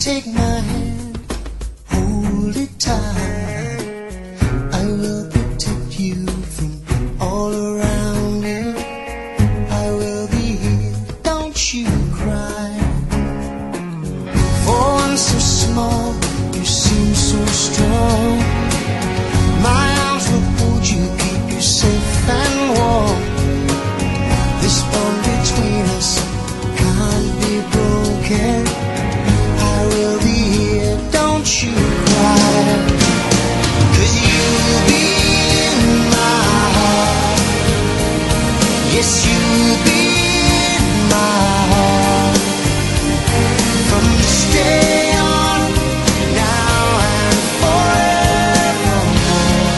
take my hand, hold it tight. I will protect you from all around you. I will be here, don't you cry. For one so small, you seem so strong. My arms will hold you, keep you safe and warm. This bond between us can't be broken. I will be here, don't you cry. 'Cause you'll be in my heart. Yes, you'll be in my heart. From this day on, now and forevermore.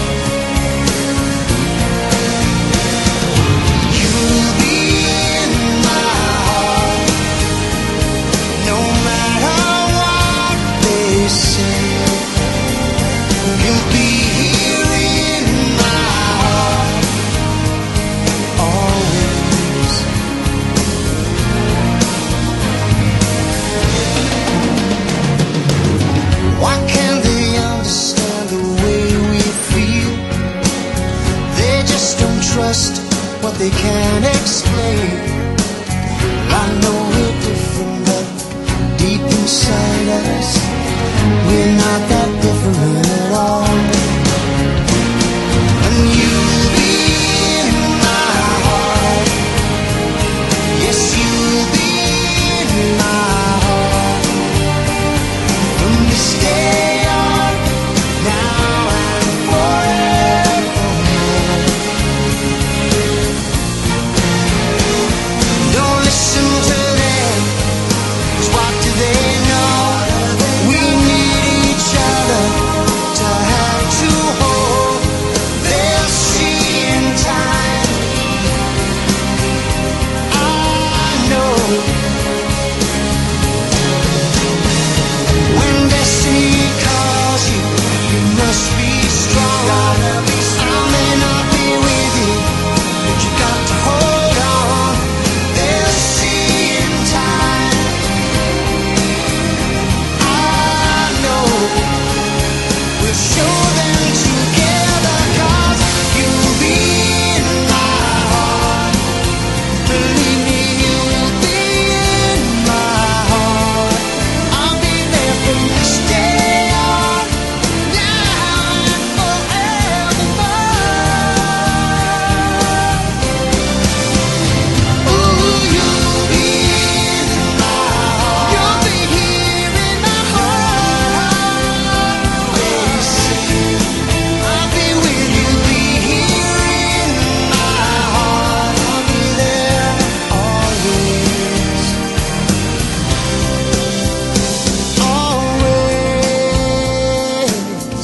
You'll be in my heart. No matter what they say, you'll be here in my heart. Always. Why can't they understand the way we feel? They just don't trust what they can't explain. I know we're different, but deep inside us, we're not that different at all. And you'll be in my heart. Yes, you'll be in my heart. From this day on, now and forevermore. Don't listen to them, 'cause what do they know? We need each other to have to hold. They'll see in time. I know. When destiny calls you, you must be strong. I may not be with you, but you got to hold on. They'll see in time. I know. We'll show them together, 'cause you'll be in my heart. Believe me, you'll be in my heart. I'll be there from this day on, now and forevermore. Ooh, you'll be in my heart. You'll be here in my heart. Always. I'll be with you, be here in my heart. I'll be there always. Always.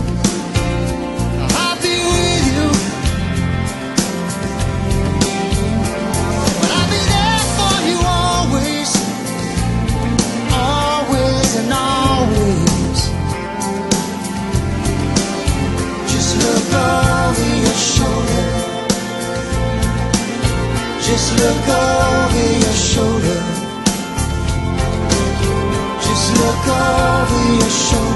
I'll be with you. But I'll be there for you always. Always and always. Just look over your shoulder. Just look over your shoulder. Just look over your shoulder.